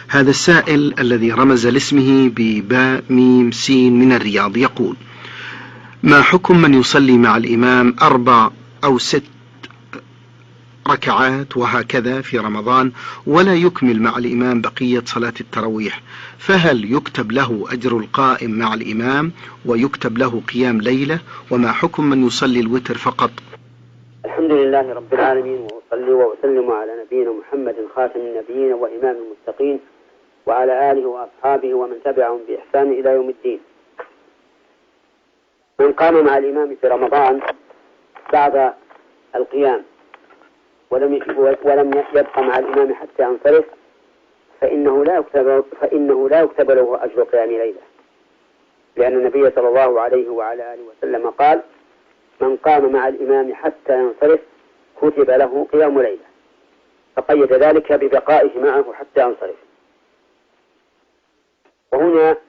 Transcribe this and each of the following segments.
هذا السائل الذي رمز لاسمه بباء ميم سين من الرياض يقول: ما حكم من يصلي مع الإمام 4 أو 6 ركعات وهكذا في رمضان ولا يكمل مع الإمام بقية صلاة التراويح، فهل يكتب له أجر القائم مع الإمام ويكتب له قيام ليلة؟ وما حكم من يصلي الوتر فقط؟ الحمد لله رب العالمين، وأصلي وأسلم على نبينا محمد خاتم النبيين وإمام المتقين وعلى آله وأصحابه ومن تبعهم بإحسان إلى يوم الدين. من قام مع الإمام في رمضان بعد القيام ولم يبقى مع الإمام حتى ينصرف فإنه لا يكتب له أجر قيام ليلة، لأن النبي صلى الله عليه وعلى آله وسلم قال: من قام مع الإمام حتى ينصرف كتب له قيام ليلة، فقيد ذلك ببقائه معه حتى ينصرف. وهنا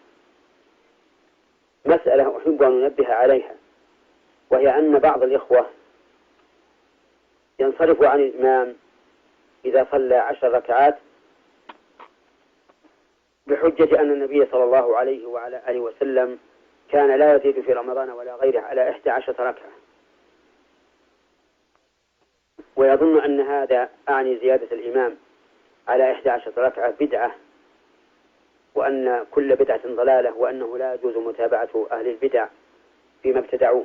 مسألة أحب أن أنبه عليها، وهي أن بعض الإخوة ينصرف عن الإمام إذا صلى 10 ركعات بحجة أن النبي صلى الله عليه وعلى آله وسلم كان لا يزيد في رمضان ولا غيره على 11 ركعة، ويظن أن هذا أعني زيادة الإمام على 11 ركعة بدعة، وأن كل بدعة ضلالة، وأنه لا يجوز متابعة أهل البدع فيما ابتدعوه.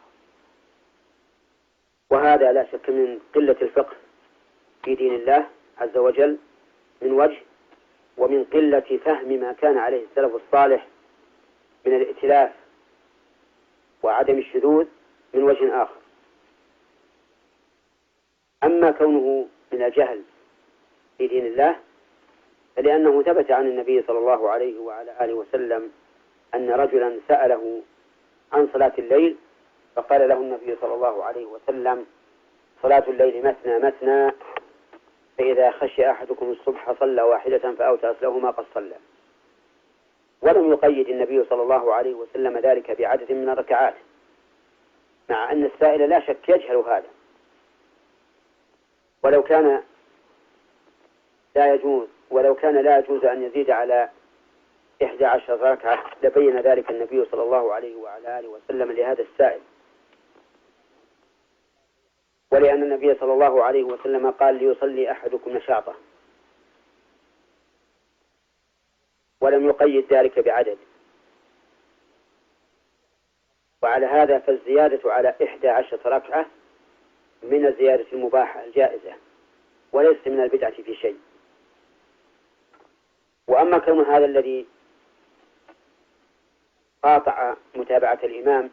وهذا لا شك من قلة الفقه في دين الله عز وجل من وجه، ومن قلة فهم ما كان عليه السلف الصالح من الائتلاف وعدم الشذوذ من وجه آخر. أما كونه من الجهل في دين الله فلأنه ثبت عن النبي صلى الله عليه وعلى آله وسلم أن رجلا سأله عن صلاة الليل فقال له النبي صلى الله عليه وسلم: صلاة الليل مثنى مثنى، فإذا خشي أحدكم الصبح صلى واحدة فأوترت له ما قد صلى. ولم يقيد النبي صلى الله عليه وسلم ذلك بعدد من الركعات، مع أن السائل لا شك يجهل هذا. ولو كان لا يجوز أن يزيد على 11 ركعة لبين ذلك النبي صلى الله عليه وعلى آله وسلم لهذا السائل، ولأن النبي صلى الله عليه وسلم قال: ليصلي أحدكم نشاطه، ولم يقيد ذلك بعدد. وعلى هذا فالزيادة على 11 ركعة من الزيادة المباحة الجائزة، وليس من البدعة في شيء. وأما كون هذا الذي قاطع متابعة الإمام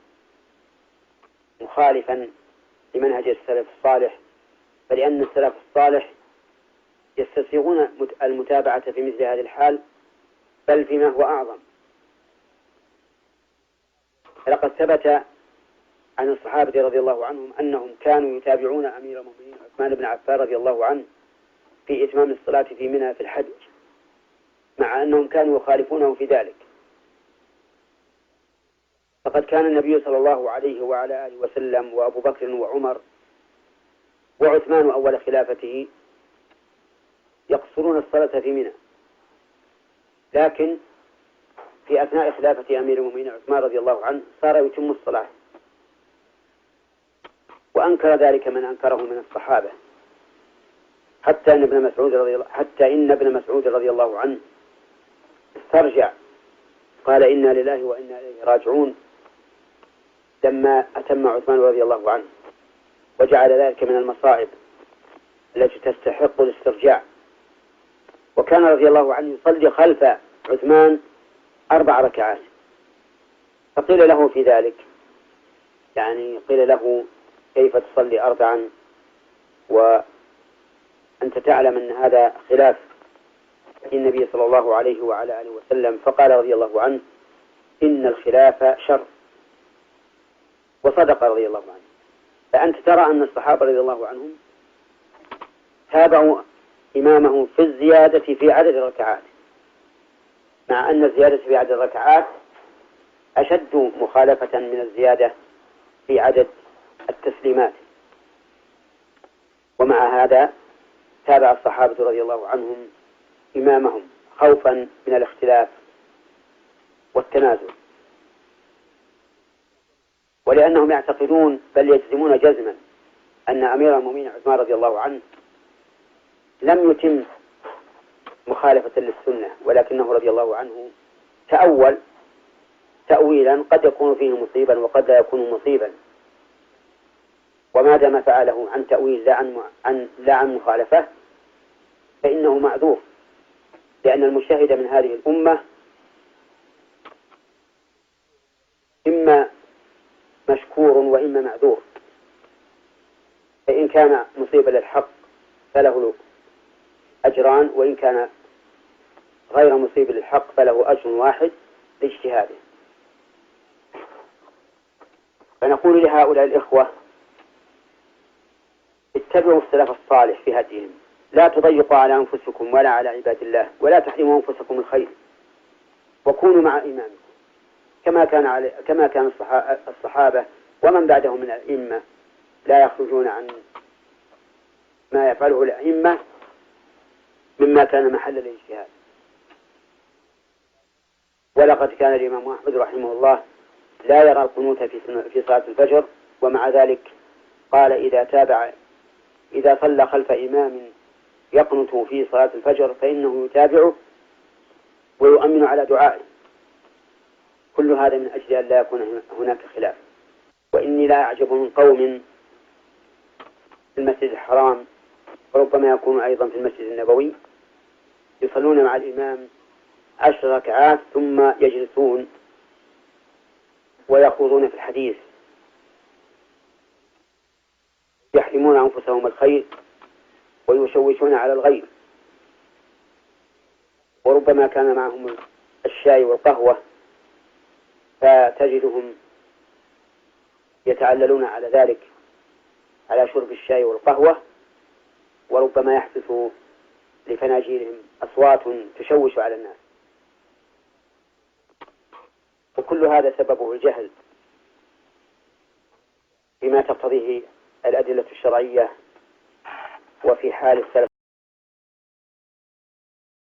مخالفا لمنهج السلف الصالح، فلأن السلف الصالح يستسيغون المتابعة في مثل هذه الحال، بل فيما هو أعظم. فلقد ثبت عن الصحابة رضي الله عنهم أنهم كانوا يتابعون أمير المؤمنين عثمان بن عفان رضي الله عنه في إتمام الصلاة في منى في الحج، مع أنهم كانوا يخالفونه في ذلك. فقد كان النبي صلى الله عليه وعلى آله وسلم وأبو بكر وعمر وعثمان أول خلافته يقصرون الصلاة في منى، لكن في أثناء خلافة أمير المؤمنين عثمان رضي الله عنه صار يتم الصلاة، وأنكر ذلك من أنكره من الصحابة، حتى إن ابن مسعود رضي الله عنه استرجع قال: إنا لله وإنا إليه راجعون لما أتم عثمان رضي الله عنه، وجعل ذلك من المصائب التي تستحق الاسترجاع. وكان رضي الله عنه يصلي خلف عثمان 4 ركعات، فقيل له في ذلك، يعني قيل له: كيف تصلي 4 وأنت تعلم أن هذا خلاف النبي صلى الله عليه وعلى آله وسلم؟ فقال رضي الله عنه: إن الخلاف شر. وصدق رضي الله عنه. فأنت ترى أن الصحابة رضي الله عنهم تابعوا إمامهم في الزيادة في عدد الركعات، مع أن الزيادة في عدد الركعات أشد مخالفة من الزيادة في عدد التسليمات. ومع هذا تابع الصحابة رضي الله عنهم إمامهم خوفا من الاختلاف والتنازل، ولأنهم يعتقدون بل يجزمون جزما أن أمير المؤمنين عثمان رضي الله عنه لم يتم مخالفة للسنة، ولكنه رضي الله عنه تأول تأويلا قد يكون فيه مصيبا وقد لا يكون مصيبا، وما دام فعله عن تأويل لا عن مخالفة فإنه معذور، لأن المجتهد من هذه الأمة إما مشكور وإما معذور، فإن كان مصيبا للحق فله أجران، وإن كان غير مصيب للحق فله أجر واحد لاجتهاده. فنقول لهؤلاء الإخوة اتبعوا السلف الصالح في هديهم، لا تضيقوا على أنفسكم ولا على عباد الله، ولا تحرموا أنفسكم الخير، وكونوا مع إمامكم كما كان الصحابة ومن بعدهم من الأئمة لا يخرجون عن ما يفعله الأئمة مما كان محل الاجتهاد. ولقد كان الإمام أحمد رحمه الله لا يرى القنوت في صلاة الفجر، ومع ذلك قال إذا صلى خلف إمام يقنت في صلاة الفجر فإنه يتابعه ويؤمن على دعائه. كل هذا من أجل أن لا يكون هناك خلاف. وإني لا أعجب من قوم في المسجد الحرام، وربما يكون أيضا في المسجد النبوي، يصلون مع الإمام 10 ركعات ثم يجلسون ويخوضون في الحديث، يحرمون أنفسهم الخير ويشوشون على الغير، وربما كان معهم الشاي والقهوة فتجدهم يتعللون على ذلك، على شرب الشاي والقهوة، وربما يحدث لفناجيلهم أصوات تشوش على الناس. وكل هذا سببه الجهل بما تقتضيه الأدلة الشرعية وفي حال السلف